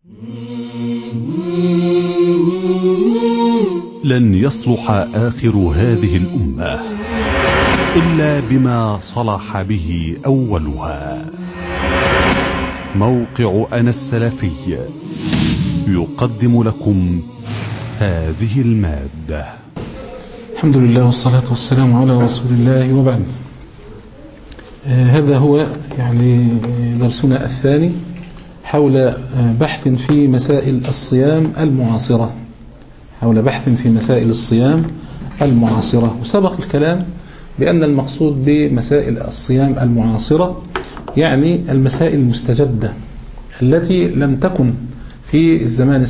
لن يصلح آخر هذه الأمة إلا بما صلح به أولها. موقع أنا السلفي يقدم لكم هذه المادة. الحمد لله والصلاة والسلام على رسول الله، وبعد. هذا هو درسنا الثاني حول بحث في مسائل الصيام المعاصرة، وسبق الكلام بأن المقصود بمسائل الصيام المعاصرة يعني المسائل المستجدة التي لم تكن في الزمان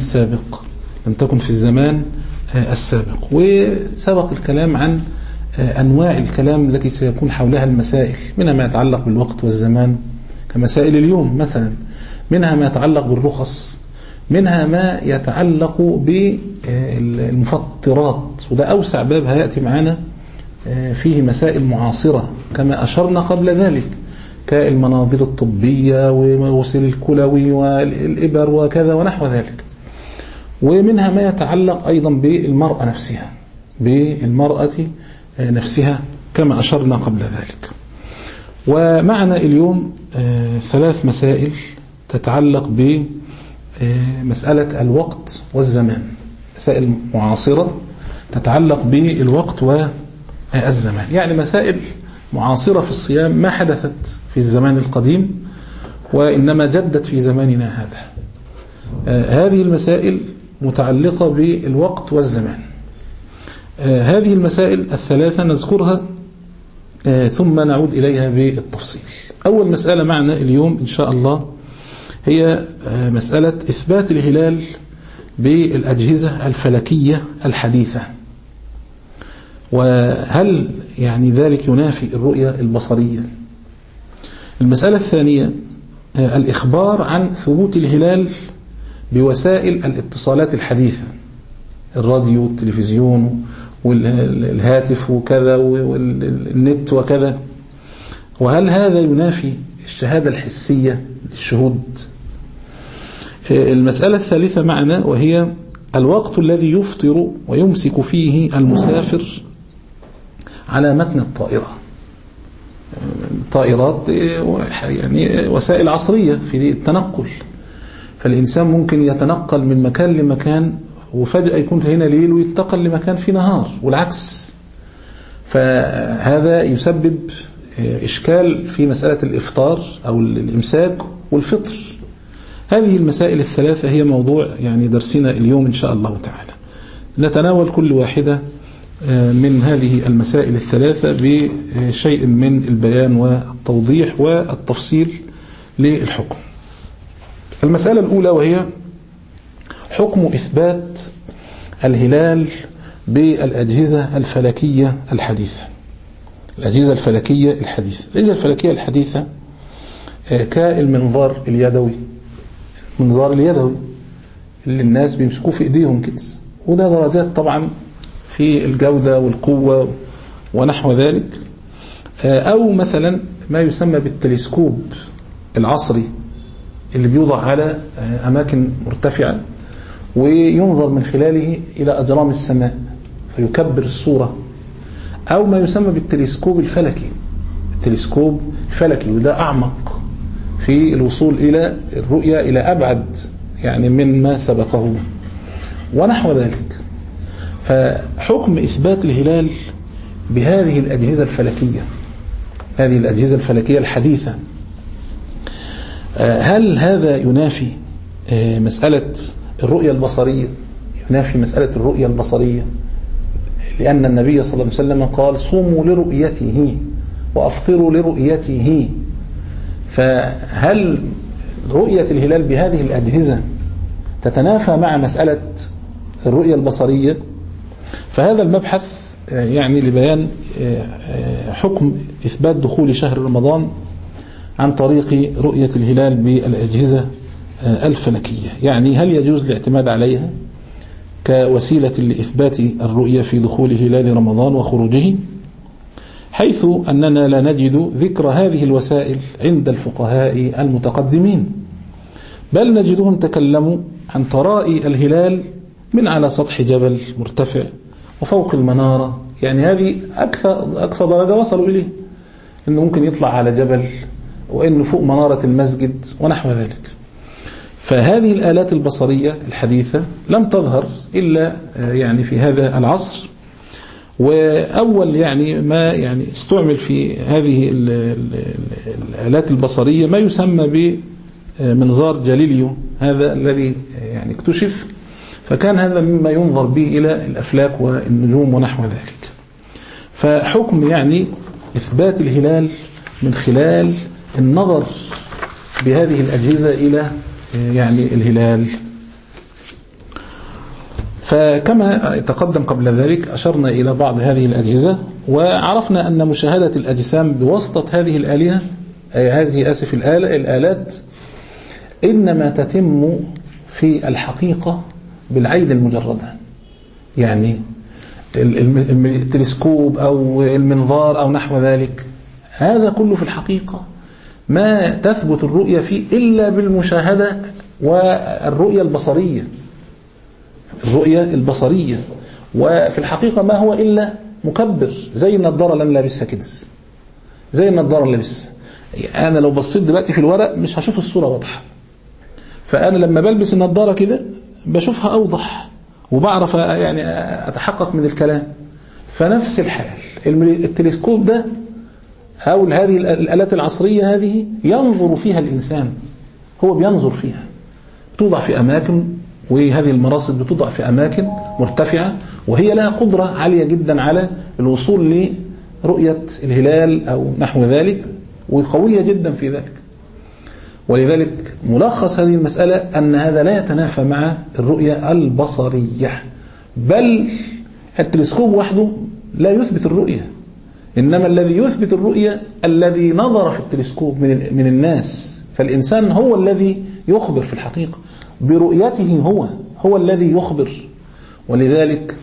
السابق، وسبق الكلام عن أنواع الكلام التي سيكون حولها المسائل، منها ما يتعلق بالوقت والزمان كمسائل اليوم مثلا، منها ما يتعلق بالرخص، منها ما يتعلق بالمفطرات، وده أوسع باب هيأتي معنا فيه مسائل معاصرة كما أشرنا قبل ذلك، كالمناظير الطبية ووصل الكلوي والإبر وكذا ونحو ذلك. ومنها ما يتعلق أيضا بالمرأة نفسها كما أشرنا قبل ذلك. ومعنا اليوم 3 مسائل تتعلق بمسألة الوقت والزمان، مسائل معاصرة تتعلق بالوقت والزمان، يعني مسائل معاصرة في الصيام ما حدثت في الزمان القديم وإنما جدت في زماننا هذا. هذه المسائل متعلقة بالوقت والزمان. هذه المسائل 3 نذكرها ثم نعود إليها بالتفصيل. أول مسألة معنا اليوم إن شاء الله هي مسألة إثبات الهلال بالأجهزة الفلكية الحديثة، وهل ذلك ينافي الرؤية البصرية؟ المسألة الثانية الإخبار عن ثبوت الهلال بوسائل الاتصالات الحديثة، الراديو والتلفزيون والهاتف وكذا والنت وكذا، وهل هذا ينافي الشهادة الحسية للشهود؟ المسألة الثالثة معنا وهي الوقت الذي يفطر ويمسك فيه المسافر على متن الطائرات، وسائل عصرية في التنقل، فالإنسان ممكن يتنقل من مكان لمكان وفجأة يكون هنا ليل وينتقل لمكان في نهار والعكس، فهذا يسبب إشكال في مسألة الإفطار أو الإمساك والفطر. هذه المسائل ال3 هي موضوع درسنا اليوم إن شاء الله تعالى. نتناول كل واحدة من هذه المسائل ال3 بشيء من البيان والتوضيح والتفصيل للحكم. المسألة الأولى وهي حكم إثبات الهلال بالأجهزة الفلكية الحديثة. الأجهزة الفلكية الحديثة كالمنظار اليدوي، اللي الناس بيمسكوه في إيديهم كده، وده درجات طبعا في الجودة والقوة ونحو ذلك. أو مثلا ما يسمى بالتلسكوب العصري اللي بيوضع على أماكن مرتفعة وينظر من خلاله إلى أجرام السماء فيكبر الصورة، أو ما يسمى بالتلسكوب الفلكي، وده أعمق في الوصول إلى الرؤية إلى أبعد من ما سبقه ونحو ذلك. فحكم إثبات الهلال بهذه الأجهزة الفلكية الحديثة، هل هذا ينافي مسألة الرؤية البصرية؟ لأن النبي صلى الله عليه وسلم قال: صوموا لرؤيته وأفطروا لرؤيته. فهل رؤية الهلال بهذه الأجهزة تتنافى مع مسألة الرؤية البصرية؟ فهذا المبحث لبيان حكم إثبات دخول شهر رمضان عن طريق رؤية الهلال بالأجهزة الفلكية، هل يجوز الاعتماد عليها كوسيلة لإثبات الرؤية في دخول هلال رمضان وخروجه، حيث أننا لا نجد ذكر هذه الوسائل عند الفقهاء المتقدمين، بل نجدهم تكلموا عن طرائي الهلال من على سطح جبل مرتفع وفوق المنارة. يعني هذه أقصى درجة وصلوا إليه، إنه ممكن يطلع على جبل، وإنه فوق منارة المسجد ونحو ذلك. فهذه الآلات البصرية الحديثة لم تظهر إلا يعني في هذا العصر. وأول يعني ما يعني استعمل في هذه الآلات البصرية ما يسمى بمنظار جاليليو، هذا الذي يعني اكتشف، فكان هذا مما ينظر به إلى الأفلاك والنجوم ونحو ذلك. فحكم يعني إثبات الهلال من خلال النظر بهذه الأجهزة إلى يعني الهلال. فكما تقدم قبل ذلك أشرنا إلى بعض هذه الأجهزة، وعرفنا أن مشاهدة الأجسام بواسطة هذه الآلهة الآلات إنما تتم في الحقيقة بالعين المجردة. يعني التلسكوب أو المنظار أو نحو ذلك، هذا كله في الحقيقة ما تثبت الرؤية فيه إلا بالمشاهدة والرؤية البصرية، الرؤية البصرية. وفي الحقيقة ما هو إلا مكبر، زي النظارة اللي أنا لابسها كده، زي النظارة اللي لابسها. أنا لو بصيت دلوقتي في الورق مش هشوف الصورة واضحة، فأنا لما بلبس النظارة كده بشوفها أوضح وبعرف يعني أتحقق من الكلام. فنفس الحال التلسكوب ده أو هذه الآلات العصرية هذه ينظر فيها الإنسان، هو بينظر فيها، توضع في أماكن، وهذه المراصد بتوضع في أماكن مرتفعة، وهي لها قدرة عالية جدا على الوصول لرؤية الهلال أو نحو ذلك، وقوية جدا في ذلك. ولذلك ملخص هذه المسألة أن هذا لا يتنافى مع الرؤية البصرية، بل التلسكوب وحده لا يثبت الرؤية، إنما الذي يثبت الرؤية الذي نظر في التلسكوب من الناس. فالإنسان هو الذي يخبر في الحقيقة برؤيته، هو الذي يخبر. ولذلك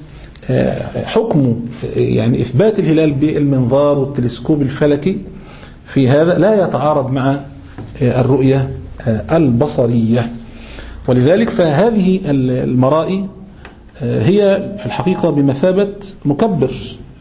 حكم يعني إثبات الهلال بالمنظار والتلسكوب الفلكي في هذا لا يتعارض مع الرؤية البصرية. ولذلك فهذه المرائي هي في الحقيقة بمثابة مكبر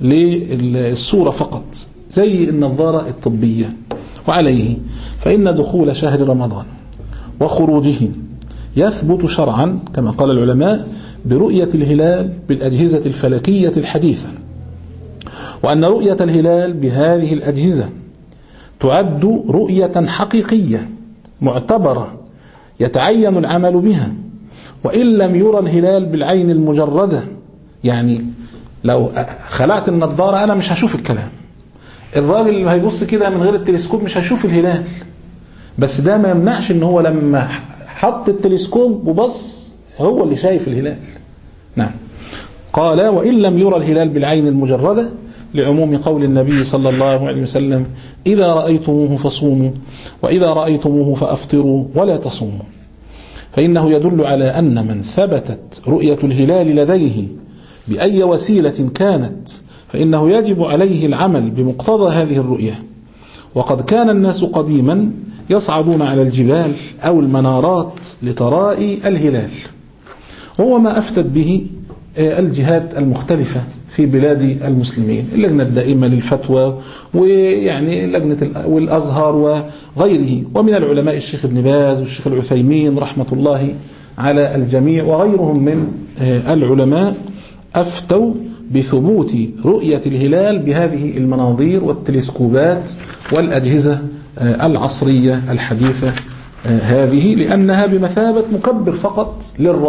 للصورة فقط، زي النظارة الطبية. وعليه فإن دخول شهر رمضان وخروجه يثبت شرعا كما قال العلماء برؤية الهلال بالأجهزة الفلكية الحديثة، وأن رؤية الهلال بهذه الأجهزة تعد رؤية حقيقية معتبرة يتعين العمل بها، وإن لم يرى الهلال بالعين المجردة. يعني لو خلعت النظارة أنا مش هشوف الكلام، الراجل اللي هيبص كده من غير التلسكوب مش هيشوف الهلال، بس ده ما يمنعش ان هو لما حط التلسكوب وبص هو اللي شايف الهلال. نعم. قال وإن لم يرى الهلال بالعين المجردة، لعموم قول النبي صلى الله عليه وسلم إذا رأيتموه فصوموا وإذا رأيتموه فأفطروا ولا تصوموا، فإنه يدل على أن من ثبتت رؤية الهلال لديه بأي وسيلة كانت فإنه يجب عليه العمل بمقتضى هذه الرؤية. وقد كان الناس قديما يصعدون على الجبال أو المنارات لترائي الهلال، وهو ما أفتت به الجهات المختلفة في بلاد المسلمين، اللجنة الدائمة للفتوى ويعني لجنة والأزهر وغيره، ومن العلماء الشيخ ابن باز والشيخ العثيمين رحمة الله على الجميع وغيرهم من العلماء أفتوا بثبوت رؤية الهلال بهذه المناظير والتلسكوبات والأجهزة العصرية الحديثة هذه، لأنها بمثابة مكبر فقط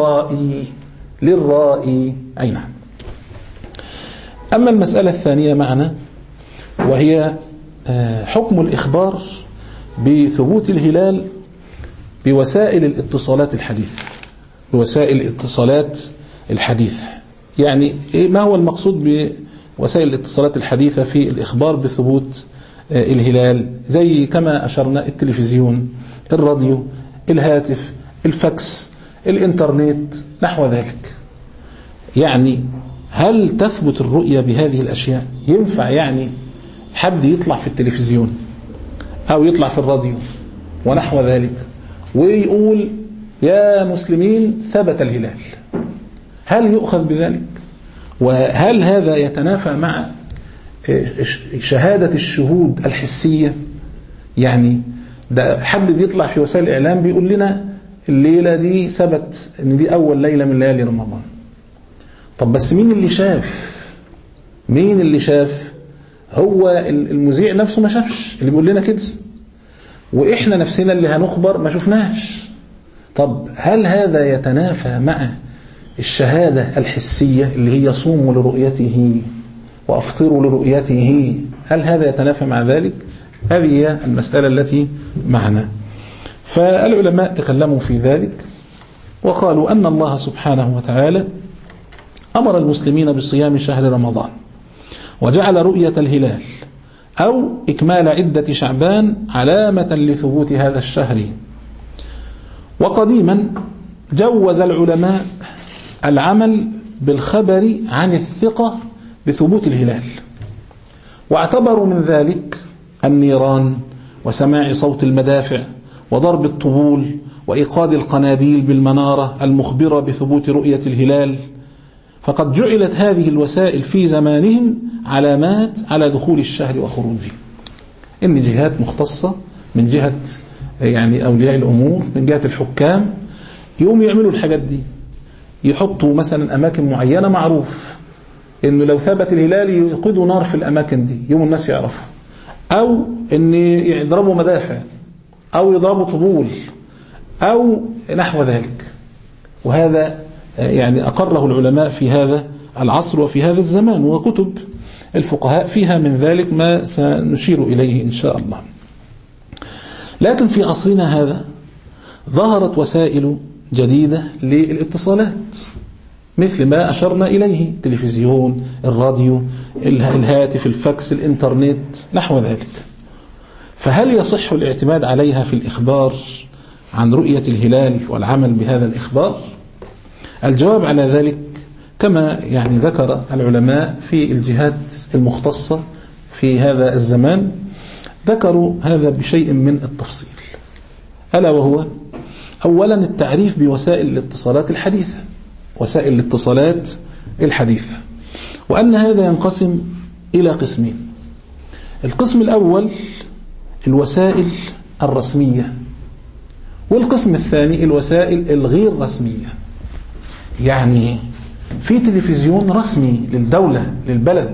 للرائي. أي نعم. أما المسألة الثانية معنا وهي حكم الإخبار بثبوت الهلال بوسائل الاتصالات الحديثة، بوسائل الاتصالات الحديثة. يعني ما هو المقصود بوسائل الاتصالات الحديثة في الإخبار بثبوت الهلال؟ زي كما أشرنا التلفزيون، الراديو، الهاتف، الفاكس، الإنترنت، نحو ذلك. يعني هل تثبت الرؤية بهذه الأشياء؟ ينفع يعني حد يطلع في التلفزيون أو يطلع في الراديو ونحو ذلك ويقول يا مسلمين ثبت الهلال، هل يؤخذ بذلك؟ وهل هذا يتنافى مع شهادة الشهود الحسية؟ يعني ده حد بيطلع في وسائل الإعلام بيقول لنا الليلة دي ثبت ان دي أول ليلة من ليالي رمضان. طب بس مين اللي شاف؟ مين اللي شاف؟ هو المذيع نفسه ما شافش اللي بيقول لنا كده، وإحنا نفسنا اللي هنخبر ما شفناش. طب هل هذا يتنافى مع الشهادة الحسية اللي هي صوموا لرؤيته وأفطروا لرؤيته؟ هل هذا يتنافى مع ذلك؟ هذه هي المسألة التي معنا. فالعلماء تكلموا في ذلك وقالوا أن الله سبحانه وتعالى أمر المسلمين بصيام شهر رمضان، وجعل رؤية الهلال أو إكمال عدة شعبان علامة لثبوت هذا الشهر. وقديما جوز العلماء العمل بالخبر عن الثقة بثبوت الهلال، واعتبروا من ذلك النيران وسماع صوت المدافع وضرب الطبول وإيقاد القناديل بالمنارة المخبرة بثبوت رؤية الهلال. فقد جعلت هذه الوسائل في زمانهم علامات على دخول الشهر وخروجه. إن جهات مختصة من جهة يعني أولياء الأمور، من جهة الحكام، يقوم يعملوا الحاجات دي، يحطوا مثلا أماكن معينة معروف إنه لو ثبت الهلال يوقدوا نار في الأماكن دي يوم الناس يعرفوا، أو إن يضربوا مدافع أو يضربوا طبول أو نحو ذلك. وهذا يعني أقره العلماء في هذا العصر وفي هذا الزمان، وكتب الفقهاء فيها من ذلك ما سنشير إليه إن شاء الله. لكن في عصرنا هذا ظهرت وسائل جديدة للاتصالات مثل ما أشرنا إليه، التلفزيون، الراديو، الهاتف، الفاكس، الإنترنت، نحو ذلك. فهل يصح الاعتماد عليها في الإخبار عن رؤية الهلال والعمل بهذا الإخبار؟ الجواب على ذلك كما يعني ذكر العلماء في الجهات المختصة في هذا الزمان، ذكروا هذا بشيء من التفصيل، ألا وهو أولا التعريف بوسائل الاتصالات الحديثة، وسائل الاتصالات الحديثة، وأن هذا ينقسم إلى قسمين. القسم الأول الوسائل الرسمية، والقسم الثاني الوسائل الغير رسمية. يعني في تلفزيون رسمي للدولة للبلد،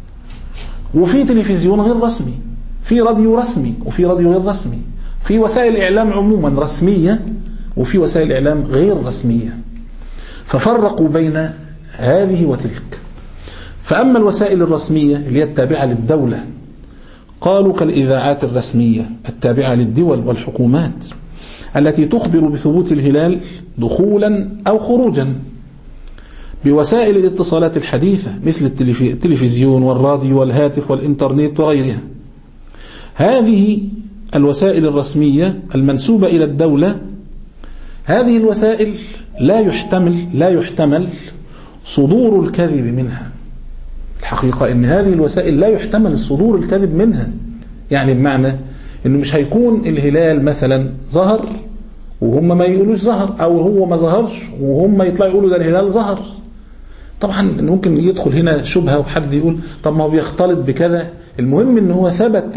وفي تلفزيون غير رسمي، في راديو رسمي وفي راديو غير رسمي، في وسائل إعلام عموما رسمية وفي وسائل إعلام غير رسمية، ففرقوا بين هذه وتلك. فأما الوسائل الرسمية اللي هي التابعة للدولة قالوا كالإذاعات الرسمية التابعة للدول والحكومات التي تخبر بثبوت الهلال دخولا أو خروجا، بوسائل الاتصالات الحديثة مثل التلفزيون والراديو والهاتف والإنترنت وغيرها. هذه الوسائل الرسمية المنسوبة إلى الدولة، هذه الوسائل لا يحتمل صدور الكذب منها. الحقيقة إن هذه الوسائل لا يحتمل صدور الكذب منها، يعني بمعنى إنه مش هيكون الهلال مثلا ظهر وهم ما يقولوش ظهر، أو هو ما ظهرش وهم يطلعوا يقولوا ده الهلال ظهر. طبعا ممكن يدخل هنا شبهة وحد يقول طب ما هو بيختلط بكذا. المهم إنه هو ثبت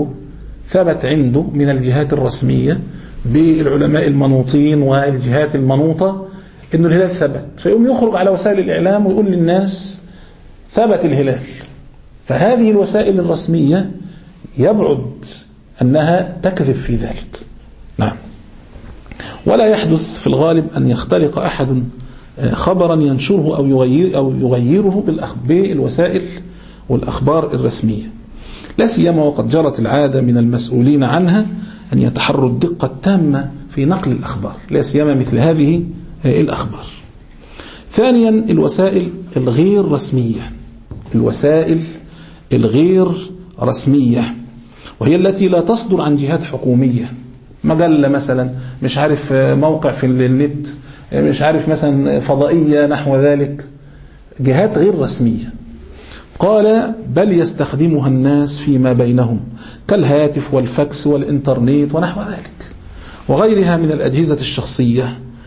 عنده من الجهات الرسمية بالعلماء المنوطين والجهات المنوطة إنه الهلال ثبت، فيقوم يخرج على وسائل الإعلام ويقول للناس ثبت الهلال. فهذه الوسائل الرسمية يبعد أنها تكذب في ذلك. نعم. ولا يحدث في الغالب أن يختلق أحد خبرا ينشره أو يغيره بالوسائل والأخبار الرسمية، لا سيما وقد جرت العادة من المسؤولين عنها أن يتحروا الدقة التامة في نقل الأخبار، لا سيما مثل هذه الأخبار. ثانيا الوسائل الغير رسمية، الوسائل الغير رسمية وهي التي لا تصدر عن جهات حكومية، مجلة مثلا، مش عارف موقع في النت، مش عارف مثلا فضائية نحو ذلك، جهات غير رسمية. قال بل يستخدمها الناس فيما بينهم كالهاتف والفاكس والإنترنت ونحو ذلك وغيرها من الأجهزة الشخصية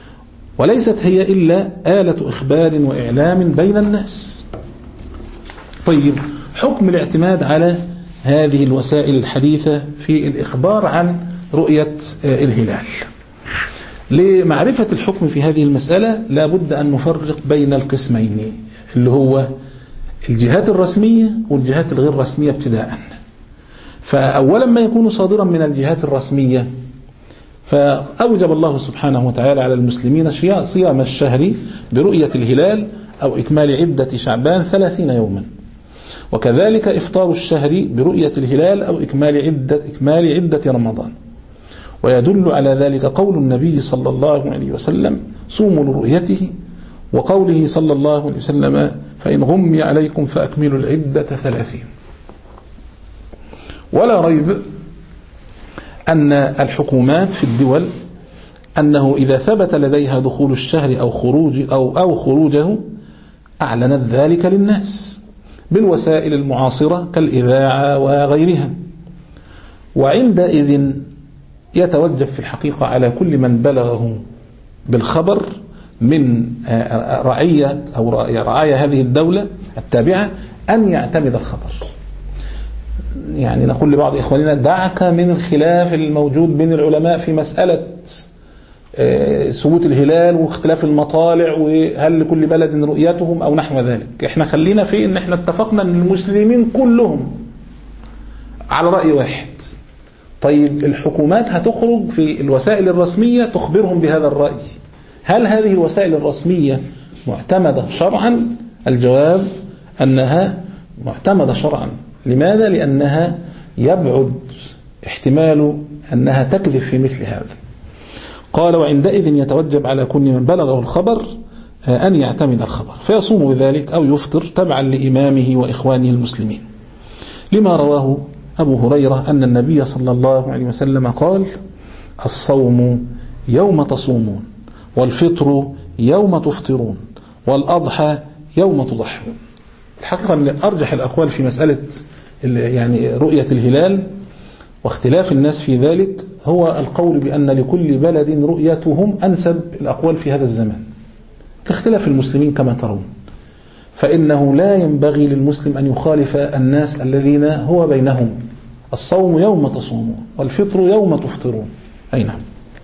وليست هي إلا آلة إخبار وإعلام بين الناس. طيب، حكم الاعتماد على هذه الوسائل الحديثة في الإخبار عن رؤية الهلال. لمعرفة الحكم في هذه المسألة لا بد أن نفرق بين القسمين، اللي هو الجهات الرسمية والجهات الغير رسمية ابتداء. فأولا ما يكون صادرا من الجهات الرسمية، فأوجب الله سبحانه وتعالى على المسلمين صيام الشهر برؤية الهلال أو إكمال عدة شعبان 30 يوما، وكذلك إفطار الشهر برؤية الهلال أو إكمال عدة رمضان. ويدل على ذلك قول النبي صلى الله عليه وسلم: صوموا لرؤيته، وقوله صلى الله عليه وسلم: فإن غمي عليكم فأكملوا العدة 30. ولا ريب أن الحكومات في الدول أنه إذا ثبت لديها دخول الشهر أو خروجه أعلنت ذلك للناس بالوسائل المعاصرة كالإذاعة وغيرها. وعندئذ يتوجب في الحقيقة على كل من بلغه بالخبر من رعية أو رعايا هذه الدولة التابعة أن يعتمد الخبر. يعني نقول لبعض إخواننا: دعك من الخلاف الموجود بين العلماء في مسألة ثبوت الهلال واختلاف المطالع وهل لكل بلد رؤيتهم أو نحو ذلك. احنا خلينا في ان احنا اتفقنا ان المسلمين كلهم على رأي واحد. طيب، الحكومات هتخرج في الوسائل الرسمية تخبرهم بهذا الرأي، هل هذه الوسائل الرسمية معتمدة شرعا؟ الجواب أنها معتمدة شرعا. لماذا؟ لأنها يبعد احتمال أنها تكذب في مثل هذا. قال: وعندئذ يتوجب على كل من بلغه الخبر أن يعتمد الخبر فيصوم بذلك أو يفطر تبعا لإمامه وإخوانه المسلمين، لما رواه أبو هريرة أن النبي صلى الله عليه وسلم قال: الصوم يوم تصومون، والفطر يوم تفطرون، والأضحى يوم تضحون. الحقيقة من أرجح الأقوال في مسألة يعني رؤية الهلال واختلاف الناس في ذلك هو القول بأن لكل بلد رؤيتهم أنسب الأقوال في هذا الزمان لاختلاف المسلمين كما ترون. فإنه لا ينبغي للمسلم أن يخالف الناس الذين هو بينهم: الصوم يوم تصومون، والفطر يوم تفطرون. أي نعم.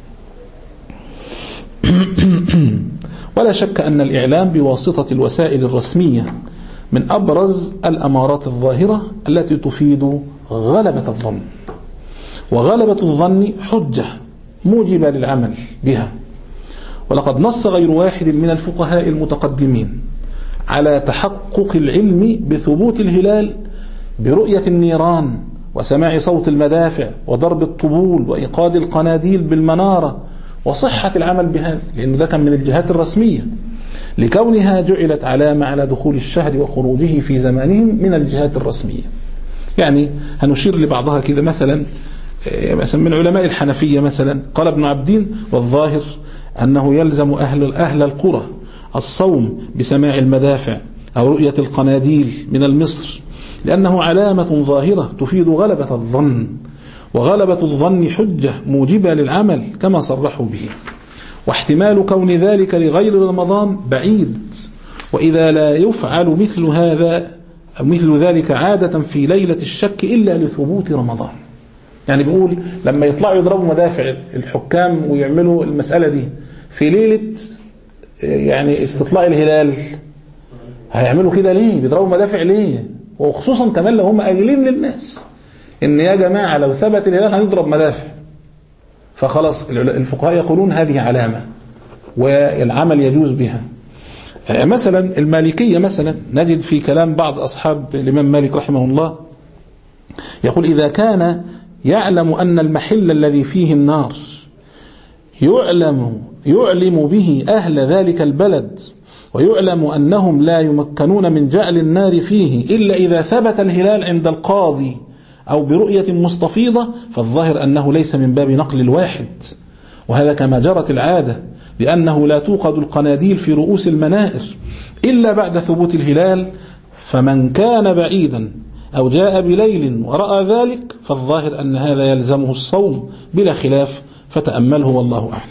ولا شك أن الإعلام بواسطة الوسائل الرسمية من أبرز الأمارات الظاهرة التي تفيد غلبة الظن، وغلبة الظن حجة موجبة للعمل بها. ولقد نص غير واحد من الفقهاء المتقدمين على تحقق العلم بثبوت الهلال برؤية النيران وسماع صوت المدافع وضرب الطبول وإيقاد القناديل بالمنارة، وصحة العمل بهذا، لأنه ده كان من الجهات الرسمية، لكونها جعلت علامة على دخول الشهر وخروجه في زمانهم من الجهات الرسمية. يعني هنشير لبعضها كده. مثلا من علماء الحنفية مثلا قال ابن عبدين: والظاهر أنه يلزم أهل القرى الصوم بسماع المدافع أو رؤية القناديل من المصر، لأنه علامة ظاهرة تفيد غلبة الظن، وغلبة الظن حجة موجبة للعمل كما صرحوا به، واحتمال كون ذلك لغير رمضان بعيد، وإذا لا يفعل مثل ذلك عادة في ليلة الشك إلا لثبوت رمضان. يعني بيقول لما يطلعوا يضربوا مدافع الحكام ويعملوا المسألة دي في ليلة يعني استطلاع الهلال، هيعملوا كده ليه؟ بيضربوا مدافع ليه؟ وخصوصا كمان لو هم قايلين للناس إن يا جماعة لو ثبت الهلال هنضرب مدافع، فخلاص الفقهاء يقولون هذه علامة والعمل يجوز بها. مثلا المالكية مثلا نجد في كلام بعض أصحاب الإمام مالك رحمه الله يقول: إذا كان يعلم أن المحل الذي فيه النار يعلم به أهل ذلك البلد، ويعلم أنهم لا يمكنون من جعل النار فيه إلا إذا ثبت الهلال عند القاضي أو برؤية مستفيضة، فالظاهر أنه ليس من باب نقل الواحد، وهذا كما جرت العادة، لأنه لا توقد القناديل في رؤوس المنائر إلا بعد ثبوت الهلال، فمن كان بعيدا أو جاء بليل ورأى ذلك فالظاهر أن هذا يلزمه الصوم بلا خلاف، فتأمله والله أعلم.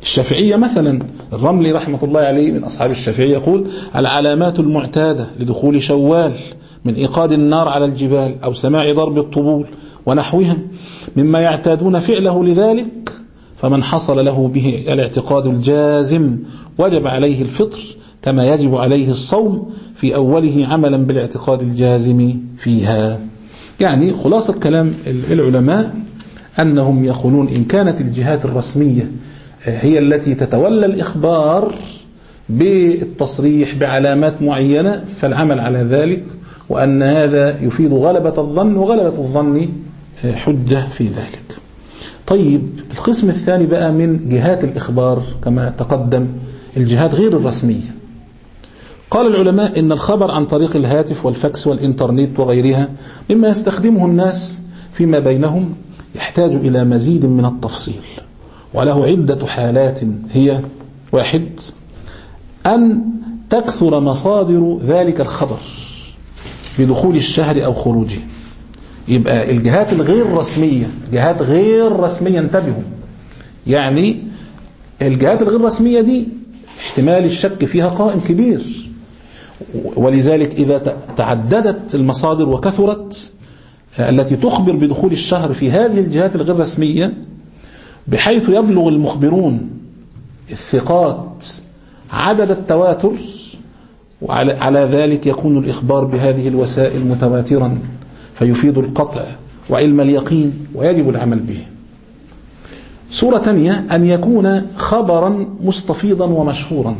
الشافعية مثلا الرملي رحمة الله عليه من أصحاب الشافعية يقول: العلامات المعتادة لدخول شوال من إيقاد النار على الجبال أو سماع ضرب الطبول ونحوها مما يعتادون فعله لذلك، فمن حصل له به الاعتقاد الجازم وجب عليه الفطر كما يجب عليه الصوم في أوله عملا بالاعتقاد الجازم فيها. يعني خلاصة كلام العلماء أنهم يقولون إن كانت الجهات الرسمية هي التي تتولى الإخبار بالتصريح بعلامات معينة فالعمل على ذلك، وأن هذا يفيد غلبة الظن، وغلبة الظن حجة في ذلك. طيب القسم الثاني بقى من جهات الإخبار كما تقدم، الجهات غير الرسمية. قال العلماء إن الخبر عن طريق الهاتف والفاكس والإنترنت وغيرها مما يستخدمه الناس فيما بينهم يحتاج إلى مزيد من التفصيل، وله عدة حالات. هي: 1. أن تكثر مصادر ذلك الخبر بدخول الشهر أو خروجه. يبقى الجهات الغير رسمية، جهات غير رسمية، انتبهوا، يعني الجهات الغير رسمية دي احتمال الشك فيها قائم كبير، ولذلك إذا تعددت المصادر وكثرت التي تخبر بدخول الشهر في هذه الجهات الغير رسمية بحيث يبلغ المخبرون الثقات عدد التواتر، وعلى ذلك يكون الإخبار بهذه الوسائل متواترا فيفيد القطع وعلم اليقين ويجب العمل به. صورة ثانية: أن يكون خبرا مستفيضا ومشهورا.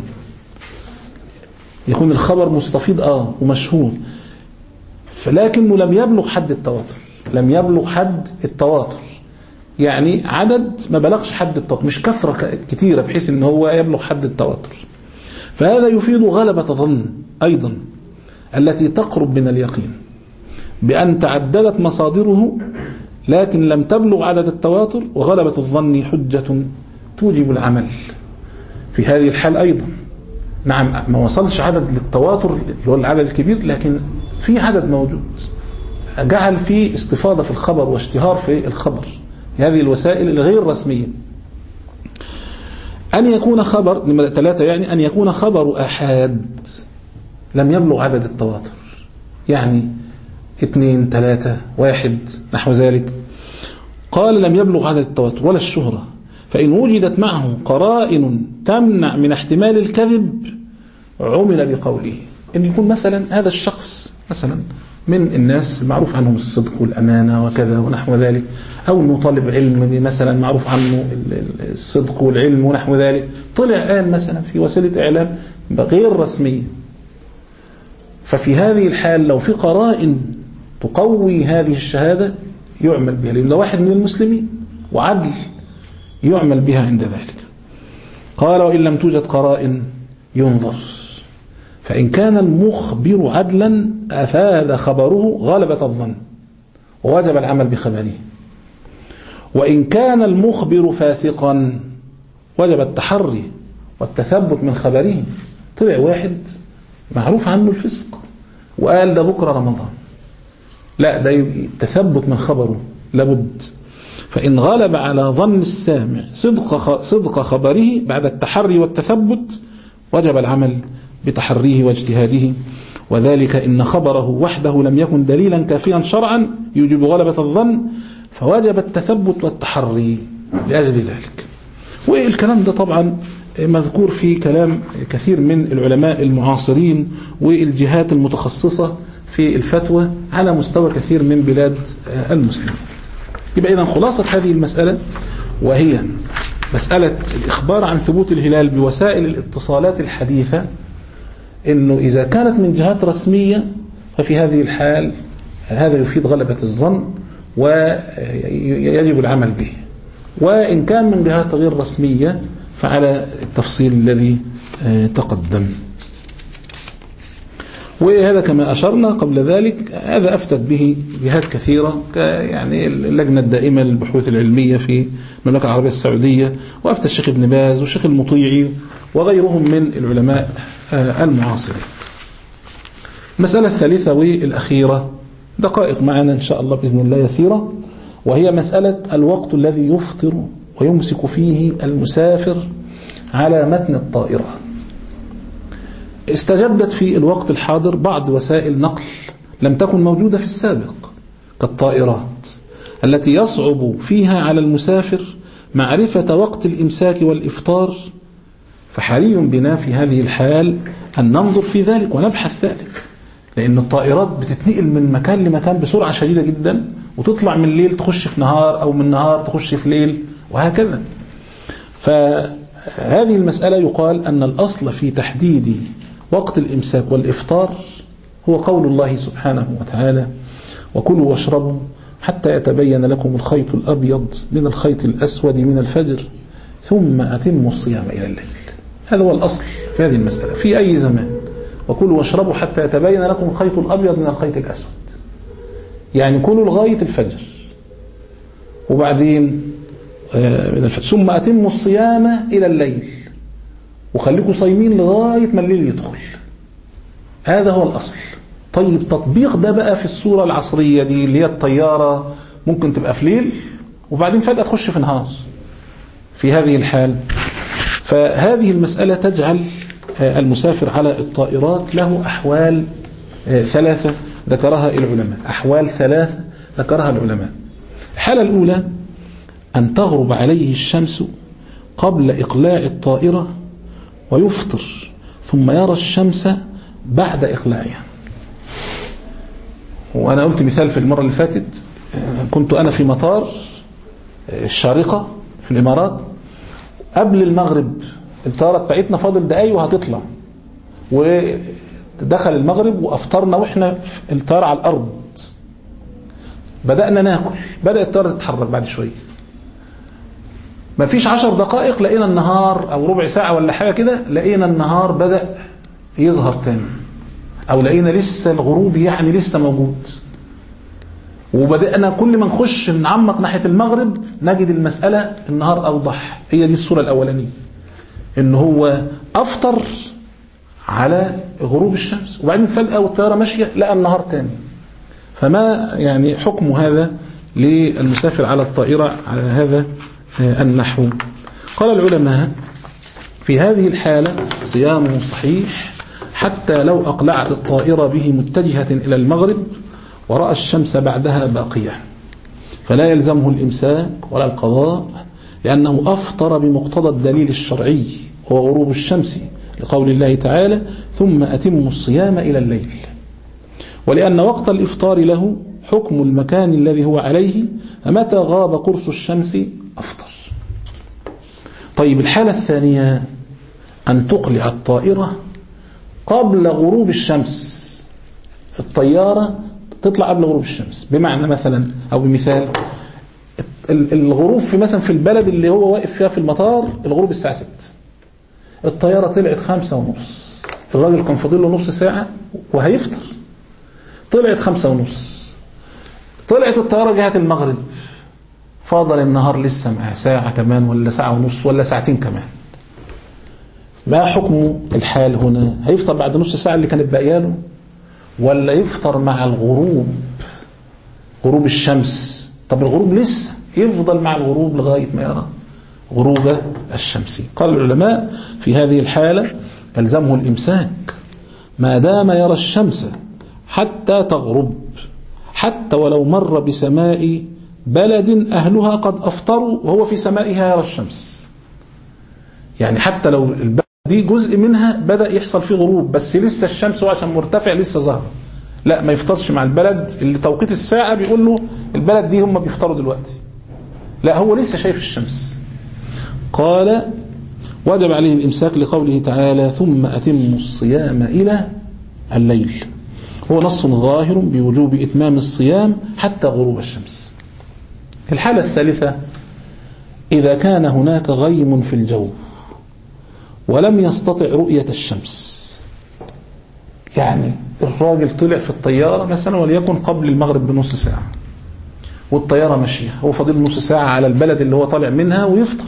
يكون الخبر مستفيض ومشهور، فلكنه لم يبلغ حد التواتر، لم يبلغ حد التواتر، يعني عدد ما بلغش حد التواتر، مش كثرة كثيرة بحيث ان هو يبلغ حد التواتر. فهذا يفيد غلبة ظن أيضا التي تقرب من اليقين، بأن تعددت مصادره لكن لم تبلغ عدد التواتر، وغلبة الظن حجة توجب العمل في هذه الحال أيضا. نعم ما وصلش عدد للتواتر اللي هو العدد الكبير، لكن في عدد موجود جعل فيه استفاضة في الخبر واشتهار في الخبر، هذه الوسائل الغير رسمية. أن يكون خبر نمرة 3، يعني أن يكون خبر أحاد لم يبلغ عدد التواتر، يعني 2 3 1 نحو ذلك. قال لم يبلغ عدد التواتر ولا الشهرة، فإن وجدت معه قرائن تمنع من احتمال الكذب عمل بقوله. إن يكون مثلا هذا الشخص مثلا من الناس المعروف عنهم الصدق والأمانة وكذا ونحو ذلك، أو أنه طالب علم مثلا معروف عنه الصدق والعلم ونحو ذلك، طلع الآن مثلا في وسيلة إعلام غير رسمية، ففي هذه الحال لو في قرائن تقوي هذه الشهادة يعمل بها، لأنه واحد من المسلمين وعدل يعمل بها عند ذلك. قال: وإن لم توجد قرائن ينظر، فإن كان المخبر عدلا أفاد خبره غلبة الظن ووجب العمل بخبره، وإن كان المخبر فاسقا وجب التحري والتثبت من خبره. طلع واحد معروف عنه الفسق وقال ده بكرة رمضان، لا، ده التثبت من خبره لابد. فإن غلب على ظن السامع صدق خبره بعد التحري والتثبت وجب العمل بتحريه واجتهاده، وذلك إن خبره وحده لم يكن دليلا كافيا شرعا يوجب غلبة الظن، فوجب التثبت والتحري لأجل ذلك. والكلام ده طبعا مذكور في كلام كثير من العلماء المعاصرين والجهات المتخصصة في الفتوى على مستوى كثير من بلاد المسلمين. يبقى إذن خلاصة هذه المسألة وهي مسألة الإخبار عن ثبوت الهلال بوسائل الاتصالات الحديثة، إنه إذا كانت من جهات رسمية ففي هذه الحال هذا يفيد غلبة الظن ويجب العمل به، وإن كان من جهات غير رسمية فعلى التفصيل الذي تقدم. وهذا كما أشرنا قبل ذلك هذا أفتت به جهات كثيرة، يعني اللجنة الدائمة للبحوث العلمية في المملكة العربية السعودية، وأفتى الشيخ ابن باز والشيخ المطيعي وغيرهم من العلماء المعاصرين. المسألة الثالثة والأخيرة دقائق معنا إن شاء الله بإذن الله يسيرة، وهي مسألة الوقت الذي يفطر ويمسك فيه المسافر على متن الطائرة. استجدت في الوقت الحاضر بعض وسائل نقل لم تكن موجودة في السابق، كالطائرات التي يصعب فيها على المسافر معرفة وقت الإمساك والإفطار، فحري بنا في هذه الحال أن ننظر في ذلك ونبحث ذلك، لأن الطائرات بتتنقل من مكان لمكان بسرعة شديدة جدا، وتطلع من ليل تخش في نهار، أو من نهار تخش في ليل، وهكذا. فهذه المسألة يقال أن الأصل في تحديد وقت الإمساك والإفطار هو قول الله سبحانه وتعالى: وكلوا واشربوا حتى يتبين لكم الخيط الأبيض من الخيط الأسود من الفجر ثم أتموا الصيام إلى الليل. هذا هو الأصل في هذه المسألة في أي زمان. وكلوا واشربوا حتى يتبين لكم الخيط الأبيض من الخيط الأسود، يعني كلوا لغاية الفجر، وبعدين من الفجر ثم أتموا الصيام إلى الليل، وخليكم صايمين لغاية ما الليل يدخل. هذا هو الأصل. طيب تطبيق ده بقى في الصورة العصرية دي اللي هي الطيارة ممكن تبقى في ليل وبعدين فجأة تخش في نهار. في هذه الحال فهذه المسألة تجعل المسافر على الطائرات له أحوال ثلاثة ذكرها العلماء. أحوال ثلاثة ذكرها العلماء. الحالة الأولى أن تغرب عليه الشمس قبل إقلاع الطائرة ويفطر، ثم يرى الشمس بعد إقلاعها. وأنا قلت مثال في المرة اللي فاتت، كنت أنا في مطار الشارقة في الإمارات قبل المغرب، الطائرة بتاعتنا فاضل دقايق وهتطلع، ودخل المغرب وأفطرنا وإحنا الطائرة على الأرض. بدأنا ناكل، بدأت الطائرة تتحرك بعد شوية، ما فيش 10 دقائق لقينا النهار، أو ربع ساعة ولا حاجة كده، لقينا النهار بدأ يظهر تاني، أو لقينا لسه الغروب يعني لسه موجود. وبدأنا كل ما نخش نعمق ناحية المغرب نجد المسألة النهار أوضح. هي دي الصورة الأولانية، إن هو أفطر على غروب الشمس، وبعدين فجأة والطيارة ماشية لقى النهار تاني. فما يعني حكم هذا للمسافر على الطائرة على هذا النحو؟ قال العلماء: في هذه الحالة صيامه صحيح حتى لو أقلعت الطائرة به متجهة إلى المغرب ورأى الشمس بعدها باقية، فلا يلزمه الإمساك ولا القضاء، لأنه أفطر بمقتضى الدليل الشرعي هو غروب الشمس، لقول الله تعالى: ثم أتموا الصيام إلى الليل. ولأن وقت الإفطار له حكم المكان الذي هو عليه، فمتى غاب قرص الشمس أفطر. طيب الحالة الثانية أن تقلع الطائرة قبل غروب الشمس. الطيارة تطلع قبل غروب الشمس، بمعنى مثلا أو بمثال الغروب في مثلا في البلد اللي هو واقف فيها في المطار الغروب الساعة 6، الطيارة طلعت 5:30، الراجل كان فاضل له نص ساعة وهيفطر، طلعت 5:30، طلعت الطيارة جهة المغرب، فاضل النهار لسه معاه ساعة كمان ولا 1:30 ولا ساعتين كمان. ما حكم الحال هنا؟ هيفطر بعد نص ساعة اللي كانت باقياله، ولا يفطر مع الغروب، غروب الشمس؟ طب الغروب لسه، يفضل مع الغروب لغاية ما يرى غروب الشمس. قال العلماء: في هذه الحالة يلزمه الإمساك ما دام يرى الشمس حتى تغرب، حتى ولو مر بسماء بلد أهلها قد أفطروا وهو في سمائها يرى الشمس. يعني حتى لو البلد دي جزء منها بدأ يحصل فيه غروب، بس لسه الشمس عشان مرتفع لسه ظهر، لا ما يفطرش مع البلد اللي توقيت الساعة بيقول له البلد دي هم بيفطروا دلوقتي، لا هو لسه شايف الشمس. قال: وجب عليه الإمساك لقوله تعالى: ثم أتموا الصيام إلى الليل. هو نص ظاهر بوجوب إتمام الصيام حتى غروب الشمس. الحالة الثالثة: إذا كان هناك غيم في الجو ولم يستطع رؤية الشمس، يعني الراجل طلع في الطيارة مثلا وليكن قبل المغرب بنص ساعة، والطيارة ماشية، هو فاضل نص ساعة على البلد اللي هو طالع منها ويفطر،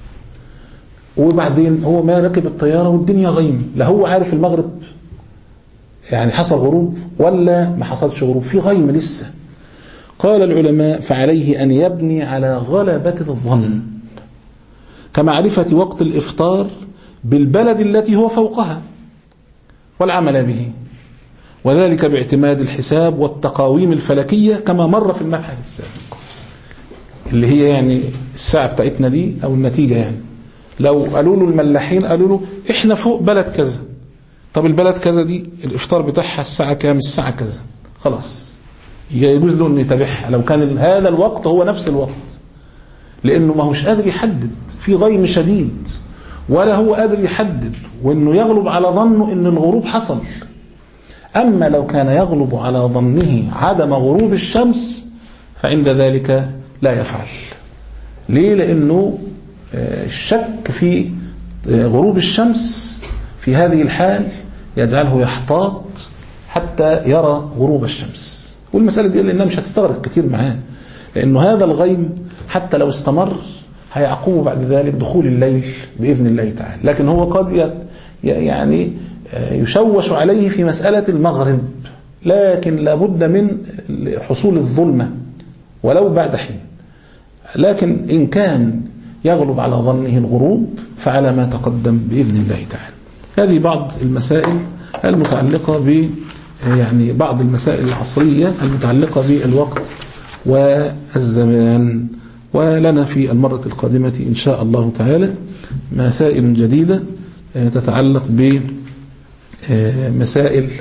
وبعدين هو ما ركب الطيارة والدنيا غيم، لا هو عارف المغرب يعني حصل غروب ولا ما حصلش غروب، في غيم لسه. قال العلماء: فعليه أن يبني على غلبة الظن كمعرفة وقت الإفطار بالبلد التي هو فوقها والعمل به، وذلك باعتماد الحساب والتقاويم الفلكية كما مر في المبحث السابق، اللي هي يعني الساعة بتاعتنا دي أو النتيجة. يعني لو قالوا له الملاحين قالوا له إحنا فوق بلد كذا، طب البلد كذا دي الإفطار بتاعها الساعة كام؟ الساعة كذا، خلاص يجوز له أن يتابعها لو كان هذا الوقت هو نفس الوقت، لأنه ما هوش قادر يحدد، في غيم شديد، ولا هو قادر يحدد، وأنه يغلب على ظنه أن الغروب حصل. أما لو كان يغلب على ظنه عدم غروب الشمس فعند ذلك لا يفعل. ليه؟ لأنه الشك في غروب الشمس في هذه الحال يجعله يحتاط حتى يرى غروب الشمس. والمسألة دي لأنها مش هتستغرق كتير معاه، لأنه هذا الغيم حتى لو استمر هيعقبه بعد ذلك دخول الليل بإذن الله تعالى. لكن هو قد يعني يشوش عليه في مسألة المغرب، لكن لابد من حصول الظلمة ولو بعد حين. لكن إن كان يغلب على ظنه الغروب فعلى ما تقدم بإذن الله تعالى. هذه بعض المسائل المتعلقة يعني بعض المسائل العصرية المتعلقة بالوقت والزمان. ولنا في المرة القادمة إن شاء الله تعالى مسائل جديدة تتعلق بمسائل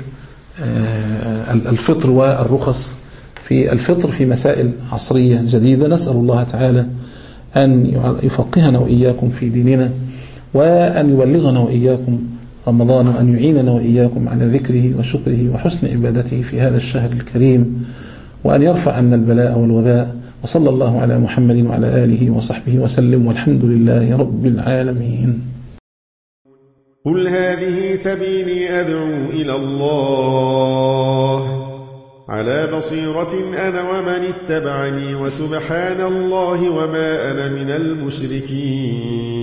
الفطر والرخص في الفطر في مسائل عصرية جديدة. نسأل الله تعالى أن يفقهنا وإياكم في ديننا، وأن يبلغنا وإياكم رمضان، وأن يعيننا وإياكم على ذكره وشكره وحسن عبادته في هذا الشهر الكريم، وأن يرفع عنا البلاء والوباء. وصلى الله على محمد وعلى آله وصحبه وسلم، والحمد لله رب العالمين. قل هذه سبيلي أدعو إلى الله على بصيرة أنا ومن اتبعني، وسبحان الله وما أنا من المشركين.